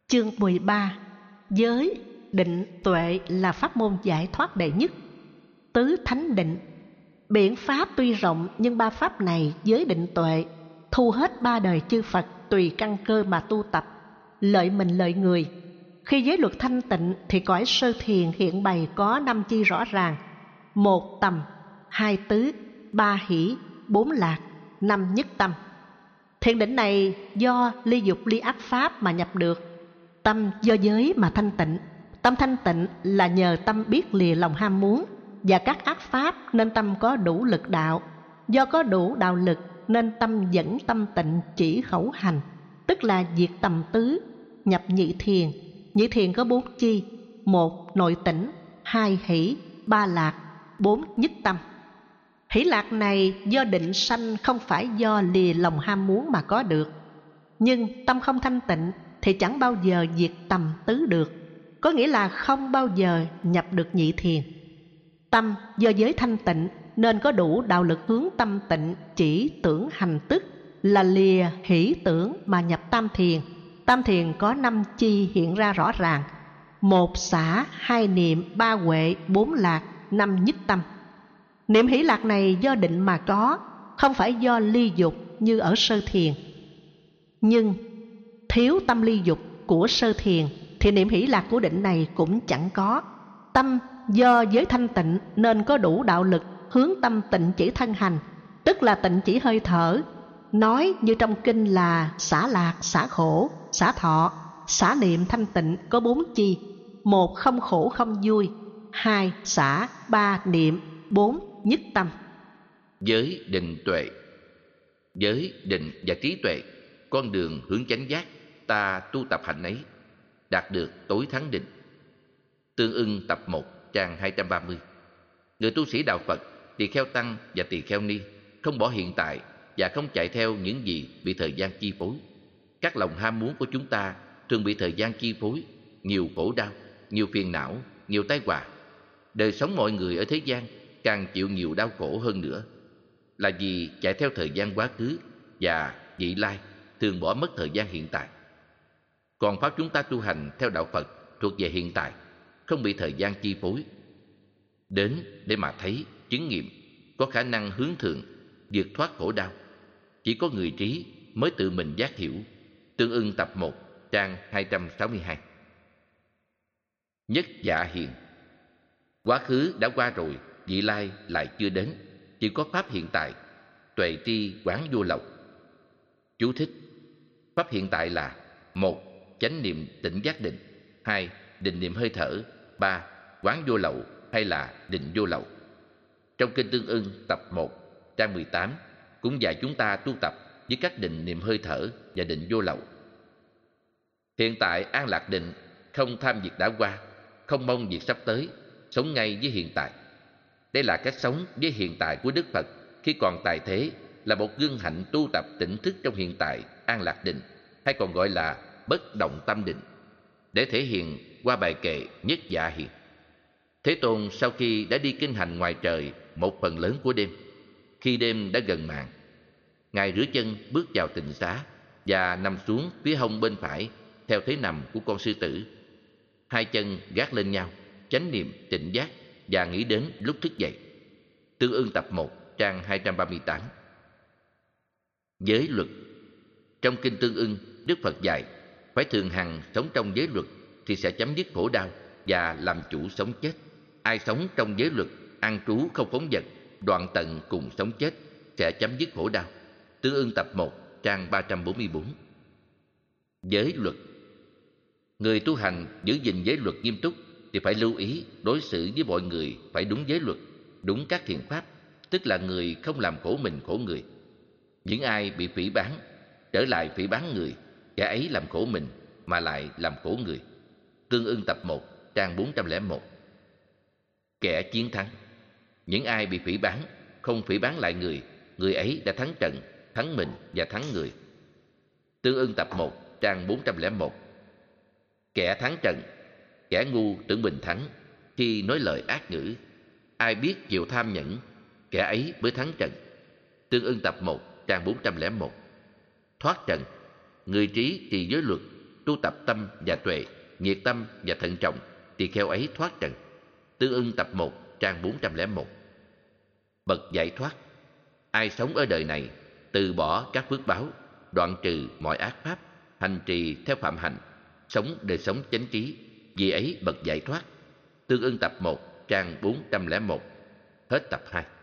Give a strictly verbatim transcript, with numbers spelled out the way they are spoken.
Chương mười ba. Giới, định, tuệ là pháp môn giải thoát đệ nhất. Tứ thánh định. Biện pháp tuy rộng nhưng ba pháp này, giới định tuệ, thu hết ba đời chư Phật tùy căn cơ mà tu tập, lợi mình lợi người. Khi giới luật thanh tịnh thì cõi sơ thiền hiện bày có năm chi rõ ràng: một tầm, hai tứ, ba hỷ, bốn lạc, năm nhất tâm. Thiền định này do ly dục ly ác pháp mà nhập được. Tâm do giới mà thanh tịnh. Tâm thanh tịnh là nhờ tâm biết lìa lòng ham muốn và các ác pháp, nên tâm có đủ lực đạo. Do có đủ đạo lực nên tâm dẫn tâm tịnh chỉ khẩu hành, tức là diệt tầm tứ, nhập nhị thiền. Nhị thiền có bốn chi: một nội tỉnh, hai hỷ, ba lạc, bốn nhất tâm. Hỷ lạc này do định sanh, không phải do lìa lòng ham muốn mà có được. Nhưng tâm không thanh tịnh thì chẳng bao giờ diệt tầm tứ được, có nghĩa là không bao giờ nhập được nhị thiền. Tâm do giới thanh tịnh nên có đủ đạo lực hướng tâm tịnh chỉ tưởng hành, tức là lìa hỷ tưởng mà nhập tam thiền. Tam thiền có năm chi hiện ra rõ ràng: một xả, hai niệm, ba huệ, bốn lạc, năm nhất tâm. Niệm hỷ lạc này do định mà có, không phải do ly dục như ở sơ thiền. Nhưng thiếu tâm ly dục của sơ thiền thì niệm hỷ lạc của định này cũng chẳng có. Tâm do giới thanh tịnh nên có đủ đạo lực hướng tâm tịnh chỉ thân hành, tức là tịnh chỉ hơi thở. Nói như trong kinh là xả lạc, xả khổ, xả thọ. Xả niệm thanh tịnh có bốn chi: một không khổ không vui, hai xả, ba niệm, bốn nhất tâm. Giới định tuệ. Giới định và trí tuệ, con đường hướng chánh giác, ta tu tập hạnh ấy, đạt được tối thắng định. Tương ưng tập một, trang hai trăm ba mươi. Người tu sĩ đạo Phật, tỳ kheo tăng và tỳ kheo ni, không bỏ hiện tại và không chạy theo những gì bị thời gian chi phối. Các lòng ham muốn của chúng ta thường bị thời gian chi phối, nhiều khổ đau, nhiều phiền não, nhiều tai họa. Đời sống mọi người ở thế gian càng chịu nhiều đau khổ hơn nữa, là vì chạy theo thời gian quá khứ và vị lai, thường bỏ mất thời gian hiện tại. Còn pháp chúng ta tu hành theo đạo Phật thuộc về hiện tại, không bị thời gian chi phối. Đến để mà thấy, chứng nghiệm, có khả năng hướng thượng, vượt thoát khổ đau. Chỉ có người trí mới tự mình giác hiểu. Tương ưng tập một, trang hai trăm sáu mươi hai. Nhất dạ hiền. Quá khứ đã qua rồi, vị lai lại chưa đến, chỉ có pháp hiện tại, tuệ tri quán vô lậu. Chú thích: pháp hiện tại là: một chánh niệm tỉnh giác định, hai định niệm hơi thở, ba quán vô lậu hay là định vô lậu. Trong kinh Tương ưng tập một, trang mười tám cũng dạy chúng ta tu tập với các định niệm hơi thở và định vô lậu. Hiện tại an lạc định, không tham việc đã qua, không mong việc sắp tới, sống ngay với hiện tại. Đây là cách sống với hiện tại của Đức Phật khi còn tại thế, là một gương hạnh tu tập tỉnh thức trong hiện tại an lạc định, hay còn gọi là bất động tâm định, để thể hiện qua bài kệ Nhất dạ hiền. Thế Tôn sau khi đã đi kinh hành ngoài trời một phần lớn của đêm, khi đêm đã gần màn, Ngài rửa chân bước vào tịnh xá và nằm xuống phía hông bên phải theo thế nằm của con sư tử. Hai chân gác lên nhau, chánh niệm tịnh giác và nghĩ đến lúc thức dậy. Tương ưng tập một, trang hai trăm ba mươi tám. Giới luật. Trong kinh Tương ưng, Đức Phật dạy phải thường hằng sống trong giới luật thì sẽ chấm dứt khổ đau và làm chủ sống chết. Ai sống trong giới luật, ăn trú không phóng dật, đoạn tận cùng sống chết, sẽ chấm dứt khổ đau. Tương ưng tập một, trang ba trăm bốn mươi bốn. Giới luật. Người tu hành giữ gìn giới luật nghiêm túc thì phải lưu ý đối xử với mọi người phải đúng giới luật, đúng các thiện pháp, tức là người không làm khổ mình khổ người. Những ai bị phỉ báng, trở lại phỉ báng người, kẻ ấy làm khổ mình mà lại làm khổ người. Tương ưng tập một, trang bốn trăm lẻ một. Kẻ chiến thắng. Những ai bị phỉ báng, không phỉ báng lại người, người ấy đã thắng trận, thắng mình và thắng người. Tương ưng tập một, trang bốn trăm lẻ một. Kẻ thắng trận. Kẻ ngu tưởng mình thắng khi nói lời ác ngữ. Ai biết chịu tham nhẫn, kẻ ấy mới thắng trận. Tương ưng tập một, trang bốn trăm lẻ một. Thoát trận. Người trí trì giới luật, tu tập tâm và tuệ, nhiệt tâm và thận trọng, thì khéo ấy thoát trần. Tương ưng tập một, trang bốn trăm lẻ một. Bậc giải thoát. Ai sống ở đời này, từ bỏ các phước báo, đoạn trừ mọi ác pháp, hành trì theo phạm hạnh, sống đời sống chánh trí, vì ấy bậc giải thoát. Tương ưng tập một, trang bốn trăm lẻ một. Hết tập hai.